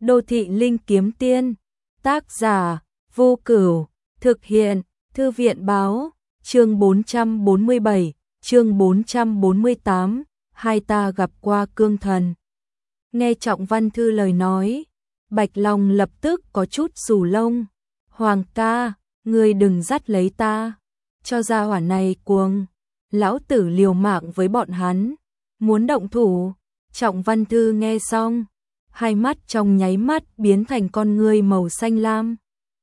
Đô thị linh kiếm tiên, tác giả Vô Cửu, thực hiện Thư viện báo, chương 447, chương 448, hai ta gặp qua cương thần. Nghe Trọng Văn Thư lời nói, Bạch Long lập tức có chút xù lông. Hoàng ca, ngươi đừng dắt lấy ta, cho gia hỏa này cuồng, lão tử liều mạng với bọn hắn, muốn động thủ. Trọng Văn Thư nghe xong, hai mắt trong nháy mắt biến thành con ngươi màu xanh lam.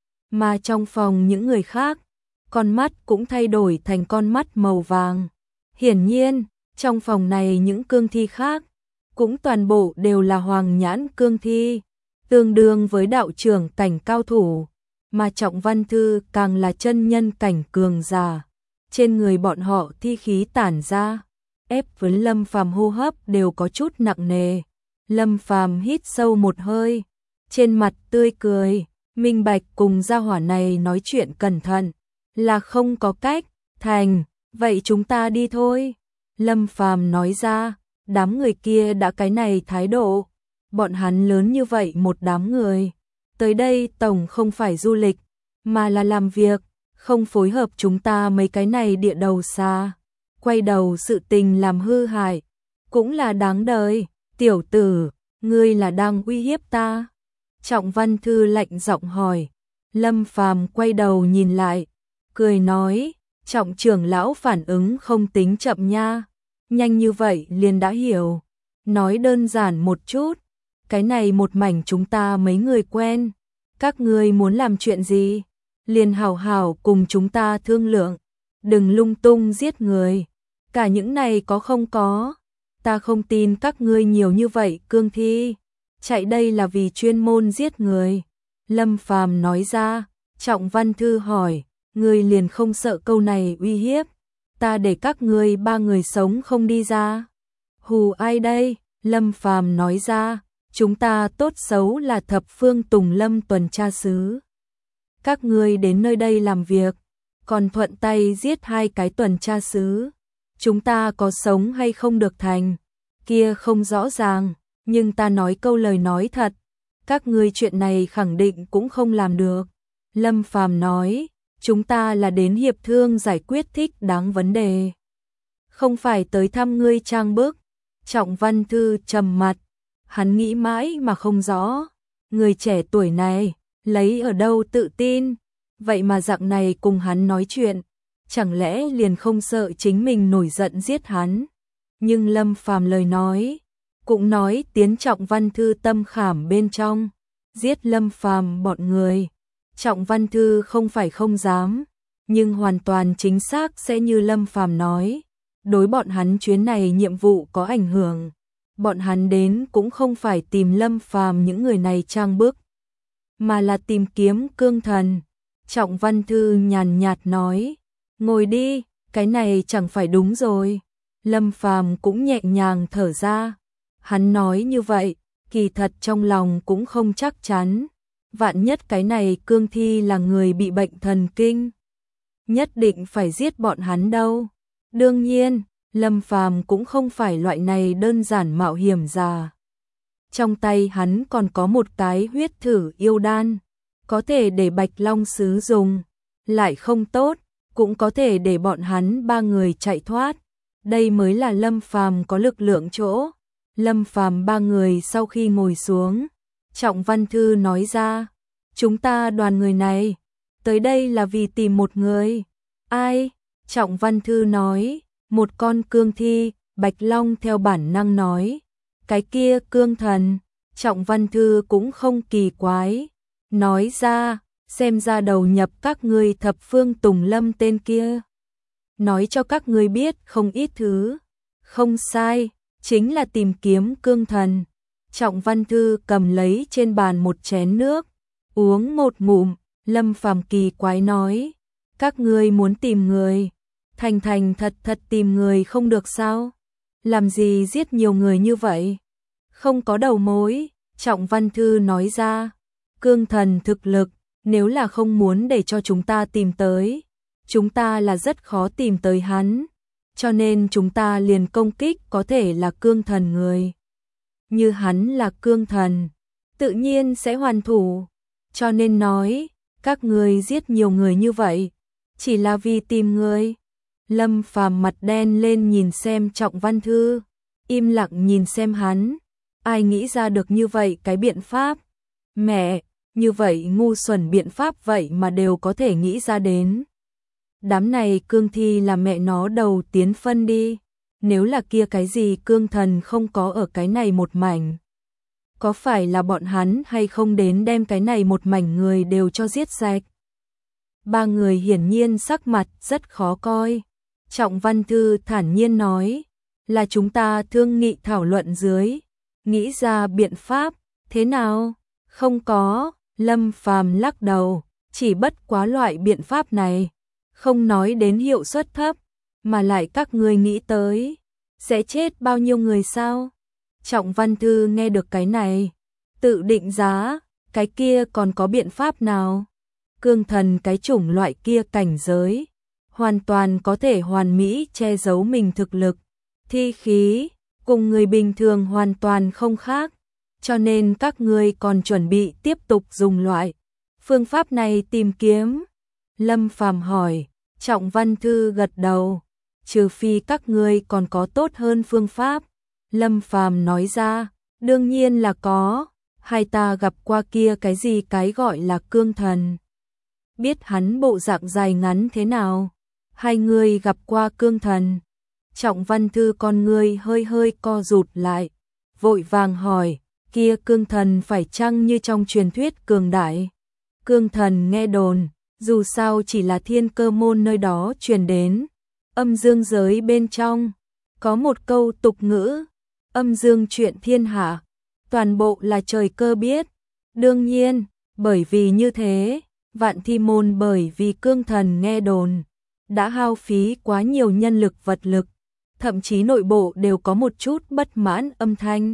Mà trong phòng những người khác, con mắt cũng thay đổi thành con mắt màu vàng. Hiển nhiên, trong phòng này những cương thi khác, cũng toàn bộ đều là hoàng nhãn cương thi, tương đương với đạo trưởng cảnh cao thủ, mà Trọng Văn Thư càng là chân nhân cảnh cường giả. Trên người bọn họ thi khí tản ra, ép với Lâm Phàm hô hấp đều có chút nặng nề. Lâm Phàm hít sâu một hơi, trên mặt tươi cười, minh bạch cùng gia hỏa này nói chuyện cẩn thận, là không có cách, thành, vậy chúng ta đi thôi. Lâm Phàm nói ra, đám người kia đã cái này thái độ, bọn hắn lớn như vậy một đám người, tới đây tổng không phải du lịch, mà là làm việc, không phối hợp chúng ta mấy cái này địa đầu xa, quay đầu sự tình làm hư hại, cũng là đáng đời. Tiểu tử, ngươi là đang uy hiếp ta? Trọng Văn Thư lạnh giọng hỏi. Lâm Phàm quay đầu nhìn lại, cười nói, Trọng trưởng lão phản ứng không tính chậm nha, nhanh như vậy liền đã hiểu. Nói đơn giản một chút, cái này một mảnh chúng ta mấy người quen, các ngươi muốn làm chuyện gì, liền hảo hảo cùng chúng ta thương lượng, đừng lung tung giết người, cả những này có không có. Ta không tin các ngươi nhiều như vậy cương thi, chạy đây là vì chuyên môn giết người. Lâm Phàm nói ra. Trọng Văn Thư hỏi, ngươi liền không sợ câu này uy hiếp, ta để các ngươi ba người sống không đi ra? Hù ai đây? Lâm Phàm nói ra, chúng ta tốt xấu là thập phương Tùng Lâm tuần tra sứ. Các ngươi đến nơi đây làm việc, còn thuận tay giết hai cái tuần tra sứ. Chúng ta có sống hay không được thành, kia không rõ ràng, nhưng ta nói câu lời nói thật, các ngươi chuyện này khẳng định cũng không làm được. Lâm Phàm nói, chúng ta là đến hiệp thương giải quyết thích đáng vấn đề, không phải tới thăm ngươi trang bức. Trọng Văn Thư trầm mặt, hắn nghĩ mãi mà không rõ, người trẻ tuổi này, lấy ở đâu tự tin, vậy mà dạng này cùng hắn nói chuyện. Chẳng lẽ liền không sợ chính mình nổi giận giết hắn? Nhưng Lâm Phàm lời nói, cũng nói tiến Trọng Văn Thư tâm khảm bên trong, giết Lâm Phàm bọn người. Trọng Văn Thư không phải không dám, nhưng hoàn toàn chính xác sẽ như Lâm Phàm nói, đối bọn hắn chuyến này nhiệm vụ có ảnh hưởng. Bọn hắn đến cũng không phải tìm Lâm Phàm những người này trang bức, mà là tìm kiếm cương thần. Trọng Văn Thư nhàn nhạt nói, ngồi đi, cái này chẳng phải đúng rồi. Lâm Phàm cũng nhẹ nhàng thở ra. Hắn nói như vậy, kỳ thật trong lòng cũng không chắc chắn. Vạn nhất cái này cương thi là người bị bệnh thần kinh, nhất định phải giết bọn hắn đâu. Đương nhiên, Lâm Phàm cũng không phải loại này đơn giản mạo hiểm giả. Trong tay hắn còn có một cái huyết thử yêu đan, có thể để Bạch Long sứ dùng, lại không tốt, cũng có thể để bọn hắn ba người chạy thoát. Đây mới là Lâm Phàm có lực lượng chỗ. Lâm Phàm ba người sau khi ngồi xuống, Trọng Văn Thư nói ra, chúng ta đoàn người này, tới đây là vì tìm một người. Ai? Trọng Văn Thư nói, một con cương thi. Bạch Long theo bản năng nói, cái kia cương thần. Trọng Văn Thư cũng không kỳ quái, nói ra, xem ra đầu nhập các ngươi thập phương Tùng Lâm tên kia, nói cho các ngươi biết không ít thứ. Không sai, chính là tìm kiếm cương thần. Trọng Văn Thư cầm lấy trên bàn một chén nước, uống một ngụm. Lâm Phàm kỳ quái nói, các ngươi muốn tìm người, thành thành thật thật tìm người không được sao? Làm gì giết nhiều người như vậy? Không có đầu mối. Trọng Văn Thư nói ra, cương thần thực lực, nếu là không muốn để cho chúng ta tìm tới, chúng ta là rất khó tìm tới hắn, cho nên chúng ta liền công kích có thể là cương thần người. Như hắn là cương thần, tự nhiên sẽ hoàn thủ. Cho nên nói, các ngươi giết nhiều người như vậy, chỉ là vì tìm ngươi. Lâm Phàm mặt đen lên nhìn xem Trọng Văn Thư, im lặng nhìn xem hắn. Ai nghĩ ra được như vậy cái biện pháp? Mẹ, như vậy ngu xuẩn biện pháp vậy mà đều có thể nghĩ ra đến. Đám này cương thi là mẹ nó đầu tiến phân đi. Nếu là kia cái gì cương thần không có ở cái này một mảnh. Có phải là bọn hắn hay không đến đem cái này một mảnh người đều cho giết sạch? Ba người hiển nhiên sắc mặt rất khó coi. Trọng Văn Thư thản nhiên nói, là chúng ta thương nghị thảo luận dưới, nghĩ ra biện pháp, thế nào? Không có, Lâm Phàm lắc đầu, chỉ bất quá loại biện pháp này, không nói đến hiệu suất thấp, mà lại các ngươi nghĩ tới, sẽ chết bao nhiêu người sao? Trọng Văn Thư nghe được cái này, tự định giá, cái kia còn có biện pháp nào? Cương thần cái chủng loại kia cảnh giới, hoàn toàn có thể hoàn mỹ che giấu mình thực lực, thi khí, cùng người bình thường hoàn toàn không khác, cho nên các ngươi còn chuẩn bị tiếp tục dùng loại phương pháp này tìm kiếm. Lâm Phàm hỏi, Trọng Văn Thư gật đầu, trừ phi các ngươi còn có tốt hơn phương pháp. Lâm Phàm nói ra, đương nhiên là có, hai ta gặp qua kia cái gì cái gọi là cương thần. Biết hắn bộ dạng dài ngắn thế nào? Hai người gặp qua cương thần. Trọng Văn Thư con người hơi hơi co rụt lại, vội vàng hỏi, kia cương thần phải chăng như trong truyền thuyết cường đại? Cương thần nghe đồn, dù sao chỉ là Thiên Cơ môn nơi đó truyền đến. Âm dương giới bên trong, có một câu tục ngữ, âm dương chuyện thiên hạ, toàn bộ là trời cơ biết. Đương nhiên, bởi vì như thế, Vạn Thi môn bởi vì cương thần nghe đồn, đã hao phí quá nhiều nhân lực vật lực, thậm chí nội bộ đều có một chút bất mãn âm thanh.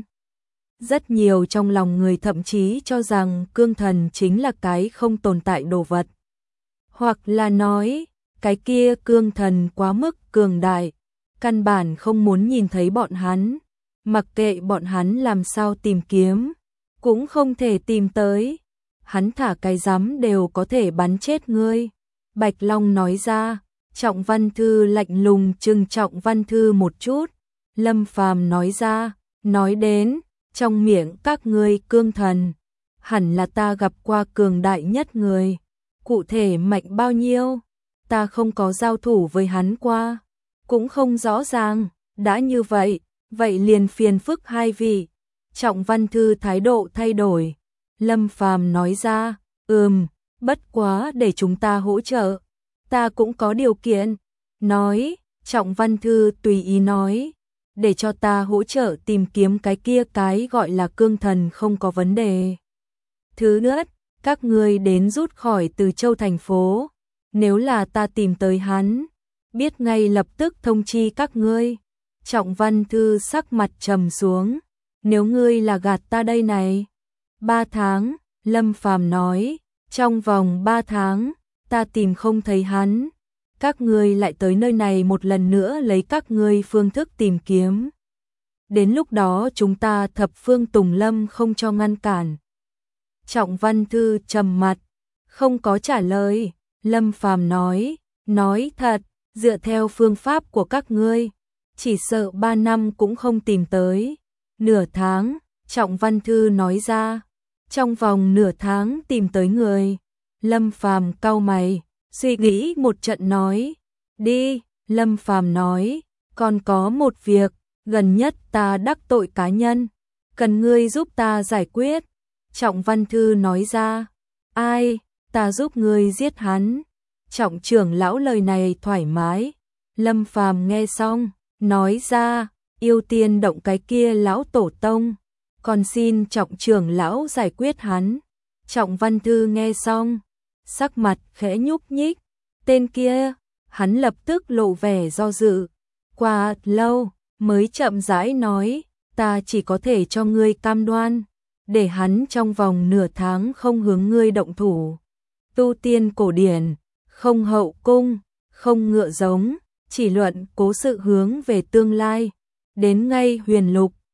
Rất nhiều trong lòng người thậm chí cho rằng cương thần chính là cái không tồn tại đồ vật. Hoặc là nói, cái kia cương thần quá mức cường đại, căn bản không muốn nhìn thấy bọn hắn, mặc kệ bọn hắn làm sao tìm kiếm, cũng không thể tìm tới. Hắn thả cái rắm đều có thể bắn chết ngươi. Bạch Long nói ra. Trọng Văn Thư lạnh lùng trừng Trọng Văn Thư một chút. Lâm Phàm nói ra, nói đến, trong miệng các ngươi cương thần, hẳn là ta gặp qua cường đại nhất người. Cụ thể mạnh bao nhiêu, ta không có giao thủ với hắn qua, cũng không rõ ràng. Đã như vậy, vậy liền phiền phức hai vị. Trọng Văn Thư thái độ thay đổi. Lâm Phàm nói ra, bất quá để chúng ta hỗ trợ, ta cũng có điều kiện. Nói, Trọng Văn Thư tùy ý nói, để cho ta hỗ trợ tìm kiếm cái kia cái gọi là cương thần không có vấn đề. Thứ nữa, các ngươi đến rút khỏi Từ Châu thành phố, nếu là ta tìm tới hắn, biết ngay lập tức thông chi các ngươi. Trọng Văn Thư sắc mặt trầm xuống, nếu ngươi là gạt ta đây này. 3 tháng, Lâm Phàm nói, trong vòng 3 tháng, ta tìm không thấy hắn, các ngươi lại tới nơi này một lần nữa lấy các ngươi phương thức tìm kiếm. Đến lúc đó chúng ta thập phương tùng lâm không cho ngăn cản. Trọng Văn Thư trầm mặt, không có trả lời. Lâm Phàm nói thật, dựa theo phương pháp của các ngươi, chỉ sợ 3 năm cũng không tìm tới. Nửa tháng, Trọng Văn Thư nói ra, trong vòng nửa tháng tìm tới người. Lâm Phàm cau mày, suy nghĩ một trận nói, đi. Lâm Phàm nói, còn có một việc, gần nhất ta đắc tội cá nhân, cần ngươi giúp ta giải quyết. Trọng Văn Thư nói ra, ai, ta giúp ngươi giết hắn. Trọng trưởng lão lời này thoải mái. Lâm Phàm nghe xong, nói ra, yêu tiên động cái kia lão tổ tông, còn xin Trọng trưởng lão giải quyết hắn. Trọng Văn Thư nghe xong, sắc mặt khẽ nhúc nhích, tên kia, hắn lập tức lộ vẻ do dự, qua lâu mới chậm rãi nói, ta chỉ có thể cho ngươi cam đoan, để hắn trong vòng nửa tháng không hướng ngươi động thủ. Tu tiên cổ điển, không hậu cung, không ngựa giống, chỉ luận cố sự hướng về tương lai, đến ngay huyền lục,